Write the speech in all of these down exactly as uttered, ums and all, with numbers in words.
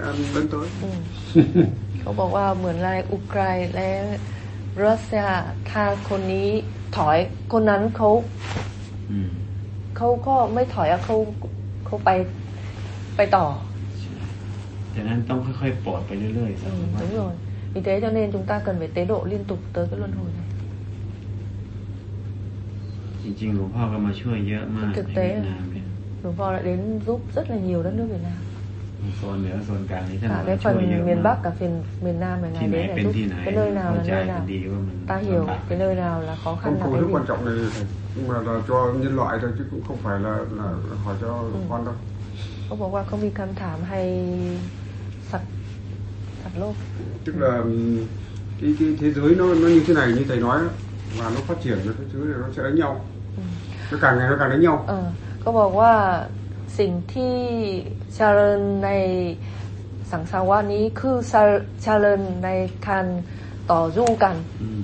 ăn đến tới อืม เขาบอกว่าเหมือนอะไรอุกรายและรัสเซียถ้าคนนี้ถอยคนนั้นเขาอืมเขาก็ไม่ถอยอะเขาเขาไปไปต่อฉะนั้นต้องค่อยๆปลดไปเรื่อยๆสั ừ, กวัน đúng rồi vì thế cho nên chúng ta cần phải tế độ liên tục tới cái luân hồi này จริงๆหลวงพ่อก็มาช่วยเยอะมากใน thực tế เวียดนามเนี่ย ừ. Hùng Pho đã đến giúp rất là nhiều đất nước Việt Nam. โซนเหนือโซนกลางนี่ท่าน Cả มา cái ช่วยเย phần อะ miền มาก Bắc cả phần miền Nam này ที่ ngài ไหน đến เป็น để ที่ giúp ไหน cái nơi nào เข้า là ใจ nơi กั nào นดีว่ามัน ta hiểu ลำบาก cái nơi nào là khó khăn Công là cụ cái rất gì. quan trọng này thầy. Nhưng mà là cho nhân loại thôi chứ cũng không phải là là hỏi cho con đâu. เขาบอกว่าเขามีคำถามให้สัตว์สัตว์โลก Tức là cái cái thế giới nó nó như thế này như thầy nói đó, và nó phát triển rồi cái thứ này nó sẽ đánh nhau. Nó càng ngày nó càng đánh nhau. เออก็บอกว่าสิ่งที่เจริญในสังสารวัฏนี้คือเจริญในการต่อสู้กันอืม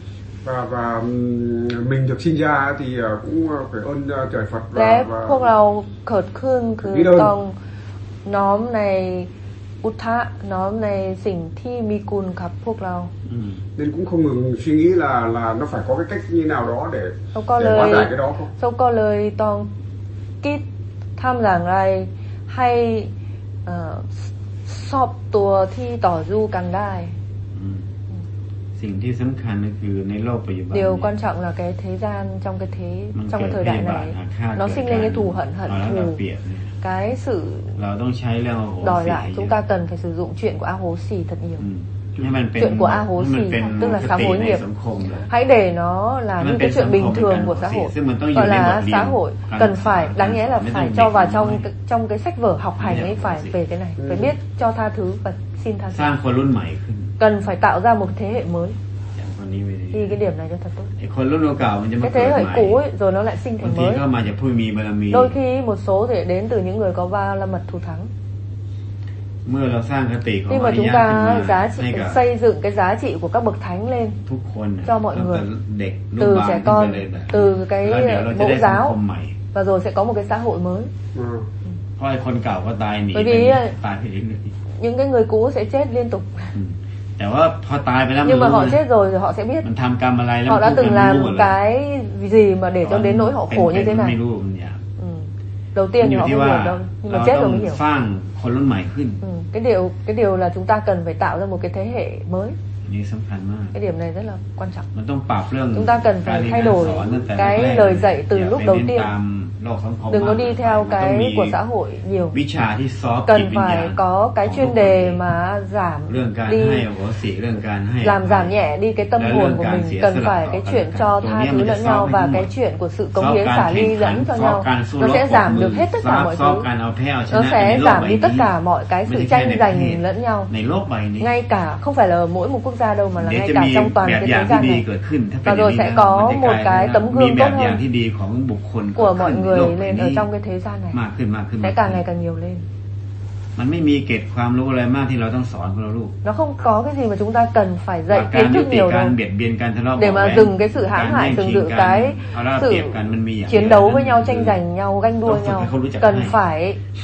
Và và ừm, mình được sinh ra thì cũng phải ơn trời Phật และ và, và พวกเราเกิดขึ้นคือ biết ơn. ต้องน้อมในพุทธะน้อมในสิ่งที่มีคุณกับพวกเราอืม nên cũng không ngừng suy nghĩ là là nó phải có cái cách như nào đó để เขาก็ để เลย hóa giải cái đó không? เขาก็เลยต้องคิดทำอย่างไรให้เอ่อชอบตัวที่ต่อสู้กันได้อืมสิ่งที่สำคัญก็คือในโลกปัจจุบัน điều เนี่ย quan trọng là cái thế gian trong cái thế มัน trong เกิด cái thời พ đại ยาบาท này อาฆาต nó เกิด sinh กา lên ร cái thù hận hận เอาแล้ว thù เราเปรียบเนี่ย cái sự เราต้องใช้เรื่องโอโห đòi สิ lại ให้เย chúng อะ ta cần phải sử dụng chuyện của A Hố Xỉ thật nhiều อืมให้มันเป็น chuyện của A Hố ให้มัน Xỉ เป็น tức là ปก sám ติ hối ใน nghiệp สังคมเลย hãy để nó là Nó như เป็น cái chuyện bình สังคม thường ใน của การ xã hội ซึ่งมันต้องอยู่ gọi ในบท là เรียน xã hội การ cần ศึกษา phải đáng nhẽ là ไม่ phải ต้อง cho เด็ก vào น้อย trong cái- trong cái sách vở học hành ấy Không phải phải. về cái này phải Ừ. biết cho tha thứ và xin tha สร้าง thứ คนรุ่นใหม่ขึ้น cần phải tạo ra một thế hệ mới อย่างคนนี้ไม่ดี ghi cái điểm này cho thật tốt ไอ้คนรุ่นเก่ามันจะมา cái เกิ thế ด hệ ใหม่ cũ ấy rồi nó lại sinh บาง thành ที mới ก็มาจากผู้มีบารมี đôi khi một số thì đến từ những người có ba la mật thù thắng เมื่อเราสร้างคติของ khi อ mà ริ chúng ยะขึ้นมา ta giá ให้ trị กับ xây dựng cái giá trị của các bậc thánh lên ทุกคนน่ะ cho mọi ตั้ง người แต่เด็กลูก từ บาล trẻ ขึ้นไป con เลยแบบ từ cái แล้วเดี๋ยวเราจะ mẫu ได้สัง giáo คมใหม่ và rồi sẽ có một cái xã hội mới. Ừ. เพราะไอ้คนเก่าก็ตายหนี bởi ไป vì ตายไปเรื่อย những cái người cũ sẽ chết liên tục ๆอืมแต่ว่าพอตายไปแล้วมัน nhưng mà รู้ họ นะ chết rồi thì họ sẽ biết มันทำกรรมอะไรแล้ว họ มัน đã พูด từng กันรู้หมด làm เลย cái gì mà để cho đến nỗi họ khổ như thế เป็นๆ này. ไม่รู้มันอยาก Ừ. đầu tiên อ thì ยู่ họ ที่ không ว่า hiểu đâu nhưng เรา mà chết ต้อ rồi ง mới hiểu. สร้างคนรุ่นใหม่ขึ้น Ừ. cái điều cái điều là chúng ta cần phải tạo ra một cái thế hệ mới. อันนี้สำคัญมาก cái điểm này rất là quan trọng. มันต้องปรับเรื่อง chúng ta cần การ phải เรียน thay การ đổi สอนตั้งแต่ cái แรกๆ lời dạy từ อย่า lúc ไป đầu เน้น tiên ตามโลกสังคม đừng có มาก đi theo มันต้องมี cái của xã hội nhiều. วิชาที่ซอฟต์จิต cần วิญญา phải ณ có cái ของ chuyên ทุก đề คน mà giảm เรื่องการ đi ให้อโหสิเรื่องการให้ làm giảm nhẹ đi cái tâm Là hồn lương của càng mình xỉa cần sửa phải lại cái họ chuyện càng- cho tụi tha em thứ mình lẫn sẽ nhau solve và hết cái mọi. chuyện của sự cống ซอฟ hiến การ xả แข่ง ly ขัน lẫn cho ซอฟ nhau การสู้ nó รบ sẽ ปรบ giảm มือ được hết tất ซ cả อฟ mọi ซอฟ thứ การเอาแพ้เอาช nó นะ sẽ ในโลก giảm ใบ đi นี้ tất cả mọi cái ไม่ sự ใช่ใน tranh ประเทศ giành lẫn nhau ในโลกใบนี้ ngay cả không phải là mỗi một quốc gia đâu mà là เดี๋ยว ngay จะ cả มี trong toàn แบบ cái อย่าง thế ที่ gian ดี này เกิดขึ้นถ้าเป็น và อย่าง rồi นี้ sẽ นะ có มันจะก một ลาย cái เป็น tấm ว่ามี gương แบ tốt บอย่าง hơn ที่ดีของบุคคล của เกิด mọi ขึ้นใน người โลกใบ lên ở นี้ trong cái thế gian này มากขึ้นมากขึ้น sẽ มาก càng ขึ้น ngày càng nhiều lên. มันไม่มีเกร็ดความรู้อะไรมากที่เราต้องสอนพวกเราลูก nó không có cái gì mà chúng ta cần phải หลั dạy กการ kiến ยุ thức ติ nhiều การ đâu เบียดเบียนการทะเลาะ để เบาะ mà แว้ง dừng cái sự การ hãm hại แย่ง dừng ชิง giữ กัน cái เอาละ sự เปรียบกันมันมีอย่าง chiến เดียว đấu นะ với nhau tranh giành nhau ganh đua ต้องฝึก nhau ให้เขารู้จัก cần ให้ phải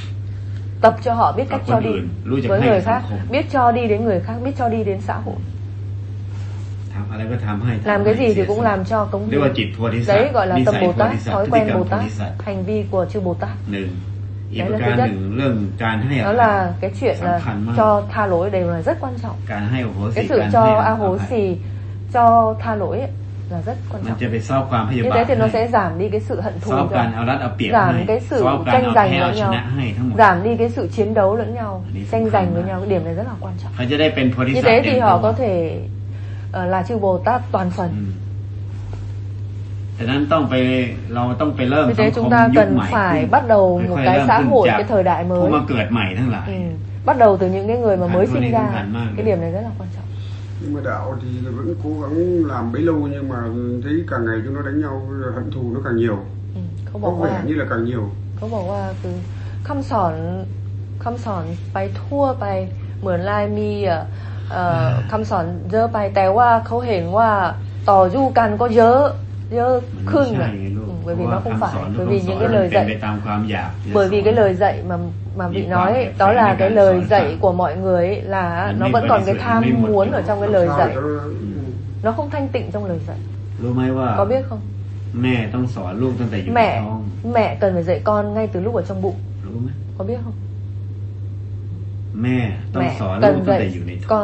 tập cho họ biết กับ cách คน cho อื่ đi นรู้จัก với ให้ người กับสัง khác คม biết cho đi đến người khác biết cho đi đến xã hội ทำอะไรก็ทำให้ làm ทำ cái ให้ gì เสี thì ย cũng สละ làm cho cống เรียกว่า hiến จิตโพธิสัต đấy ว์ gọi là นิ tâm สัย Bồ โพ Tát ธิสัตว์ thói พฤติ quen กรรม Bồ โพ Tát ธิสัตว์ hành vi của chư Bồ Tát หนึ่งอีก đấy ประ là การ thứ ห nhất นึ่งเรื่องการให้อ đó ภัย là cái chuyện là Sẵn khăn cho tha lỗi đều là rất quan trọng การให้อโหสิ cái sự การ cho ให้ a อ hố ภัย xì cho tha lỗi ấy là rất quan มัน trọng จะไปซอบความพยา như บา thế ท thì nó ให้ sẽ giảm đi cái sự hận ซ thù อบการ cho เอารัดเอาเปรียบ giảm ให้ cái sự ซอบการ tranh เอา giành แพ้เอา lẫn ช nhau นะให้ทั้งหมด giảm đi cái sự chiến đấu lẫn nhau Đi tranh sẵn giành khăn với mà. nhau cái điểm này rất là quan trọng เขาจะได้เป็นโพธิ như สัตว์ thế เต็ thì ม họ ตัว có thể uh, là chư Bồ Tát toàn อื phần มฉะนั้นต้องไปเราต้องไปเริ่ม vì สัง thế ค chúng ม ta ยุค cần ใหม่ขึ้ phải น bắt đầu một ค่อยๆ cái เริ่ม xã ขึ้น hội จาก cái thời đại ผู้ mới มาเกิดใหม่ทั้งหลาย ừ. bắt đầu từ những cái người mà mới Hẳn sinh luôn đi, ra hẳn mang cái được. điểm này rất là quan trọng. Nhưng mà đạo thì vẫn cố gắng làm bấy lâu nhưng mà thấy càng ngày chúng nó đánh nhau hận thù nó càng nhiều. อืมเขาบ Có อกว่า vẻ như là càng nhiều. เขาบอกว่าคือคำสอนคำสอนไปทั่วไปเหมือนลายมีเอ่อเอ่อคำสอนเยอะไปแต่ว่าเขาเห็นว่าต่อสู้กันก็เยอะเยอะมันขึ้นไม่ใช่อ่ะไงลูกอืม bởi เพ vì ราะว่า nó không คำ phải สอน bởi ทุ vì ก những สอ cái น lời เป็นไป dạy ตามความอยาก bởi vì cái lời dạy mà mà Vì vị quan nói hệ ấy, đó phải là nên cái càng lời sẵn dạy sàng. của mọi người ấy là Mình nó nên vẫn phải còn đi cái sự- tham mình một muốn kiểu ở trong cái Làm lời sao dạy cho nó- nó không thanh tịnh trong lời dạy รู้ไหมว่า có biết không แม่ต้องสอนลูกตั้งแต่อยู่ใน mẹ ท้อง mẹ cần phải dạy con ngay từ lúc ở trong bụng รู้ไหม có biết không แม่ต้อง mẹ สอนลูก cần ตั้งแต่ dạy อยู่ในท้อง con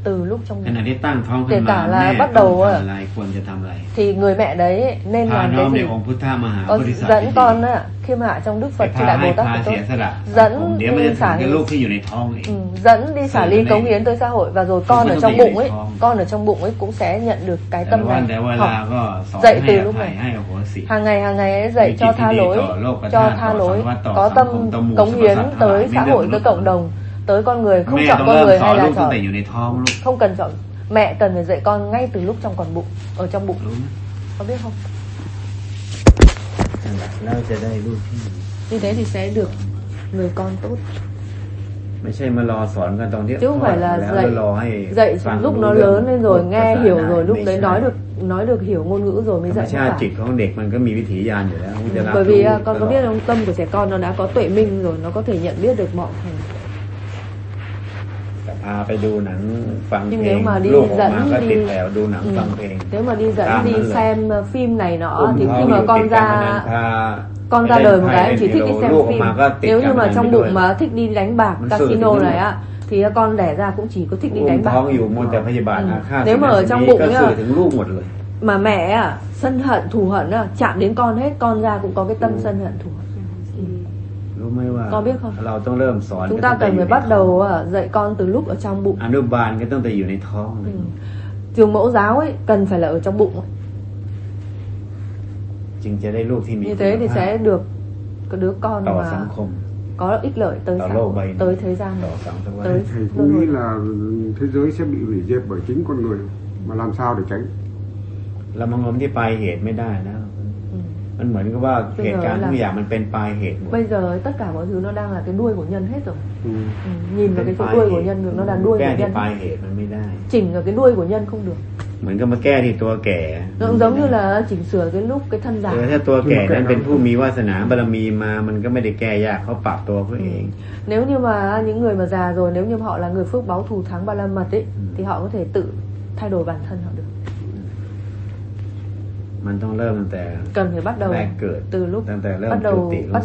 từ lúc trong ขณะที่ตั้งท้องขึ้น kể มา cả แม่ là bắt ต้อง đầu ทำ à, อะไรควรจะทำอะไร thì người mẹ đấy nên พา làm น้อ cái งใน gì? องค์พุทธมหา Có บริษัท dẫn con á, khi mà ở trong Đức ไป Phật พา Chư Đại ให้ Bồ พา Tát เสีย Phật สละ dẫn ผมเดี๋ยวมันจะ đi ถึง xả กับ ly, ลูกที่อยู่ในท้องเอง ừ, dẫn đi xả ly Sự cống này- hiến tới xã hội và rồi con Không ở có trong gì bụng để ấy, con. con ở trong bụng ấy cũng sẽ nhận được cái แต่ tâm วัน này. แต่เว Học ลาก็สอน dạy ให้ từ อ lúc ภัย này, ให้อโหสิ hàng ngày hàng ngày ấy dạy Vì cho chỉ tha đi lỗi, tỏ lộc và cho tha, tha tỏ lỗi, sáng mắt, tỏ có sáng tâm không, tâm mù, cống sắp hiến sắp tới hại, xã biết hội, được tới lúc cộng đồng, tới con người, không แม่ chọn ต้อง con เริ่ม người สอ hay นลู là กตั้ง chọn แต่อยู่ในท้องลูก không cần chọn. Mẹ cần phải dạy con ngay từ lúc trong còn bụng, ở trong bụng, รู้ไหม có biết không? นั่นแหละแล้วจะได้ลูกที่ Như thế thì sẽ được người con tốt. ไม่ใช่มารอสอนกันตอนที่ Chứ không phải là แล้ว dạy รอให้ dạy ฟัง lúc รู้ nó เรื่อง lớn lên rồi พูด nghe ภาษา hiểu ได้ rồi lúc ไม่ đấy ใช่ nói được nói được hiểu ngôn ngữ rồi mới ธรรม dạy ชาติ không จิต phải. ของเด็กมันก็มีวิถีญาณอยู่แล้วมันจะรับ Bởi vì รู้ à, con ต có ลอด biết không, tâm của trẻ con nó đã có tuệ minh rồi, nó có thể nhận biết được mọi thành. แต่พาไปดูหนังฟังเพ Nhưng ลง nếu mà đi ลูกออกมา dẫn ก็ติด đi แถวดูหนัง ừ. ฟังเพลง Nếu mà đi dẫn Tam đi nữa rồi. xem uh, phim này nọ อุ้ม thì ท้อ khi งอ mà ยู่ con ติดกันมานาน ra พา con ไป ra เล่น đời một ไพ่ cái เล่น chỉ ยู thích โร đi xem ลูกออก phim. มาก็ติด Nếu กั như น mà ไป trong ด้วย bụng mà thích đi đánh bạc Nó casino xử này lý á thì con đẻ ra cũng chỉ có thích đi อุ้ม đánh ท้อง bạc. อยู่มัวแต่พยาบาทอืมอาฆาต nếu mà ở สิ่ง trong นี้ bụng ก็ nhá สื่อถึงลูกหมดเลย mà mẹ à, sân hận thù hận á, chạm đến con hết, con ra cũng có cái tâm Ừ. sân hận thù hận. รู้ไหมว่า Con biết không? เราต้องเริ่มสอน Chúng ตั้ ta งแต่ cần อยู่ phải ใน bắt ท้อง đầu à, dạy con từ lúc ở trong bụng. อนุบาลก็ตั้งแต่อยู่ในท้องเลย Ừ. Trường mẫu giáo ấy cần phải là ở trong bụng. จึงจะได้ลูกที่มี Như thế thì คุณภาพ sẽ được cái đứa con ต่อ mà สังคม có ích lợi tới ต่อ xã โลก hội, ใบนี้ tới thế gian ต่อ này. สังคม Tới thầy luân cũng nghĩ hồi. là thế giới sẽ bị hủy diệt bởi chính con người, mà làm sao để tránh? เรามางมที่ปลายเหตุไม่ได้นะ Ừ. มันเหมือนกับว่า bây เหตุ giờ การณ์ là ทุกอย่างมันเป็นปลายเหตุหมด bây giờ tất cả mọi thứ nó đang là cái đuôi của nhân hết rồi. Ừ. Ừ. Nhìn vào cái chỗ đuôi của nhân được, nó là đuôi แก้ của ที่ nhân ปลาย hết. เหตุมันไม่ได้ Chỉnh ở cái đuôi của nhân không được. เหมือนกับมาแก้ที่ตัวแก่ Nó cũng giống như là chỉnh sửa cái lúc cái thân เอ giả. อถ้าตัวแก่นั้นเป็นผู้มีวาสนาบารมีมามันก็ไม่ได้แก้ยากเขาปรับตัวเขาเอง Nếu như mà những người mà già rồi, nếu như họ là người phước báu thù thắng ba la mật ấy, Ừ. thì họ có thể tự thay đổi bản thân họ được. มันต้องเริ่มตั้งแต่ Cần phải bắt đầu แรกเกิด từ lúc ตั้งแต่เริ่ม bắt จุ đầu ติ bắt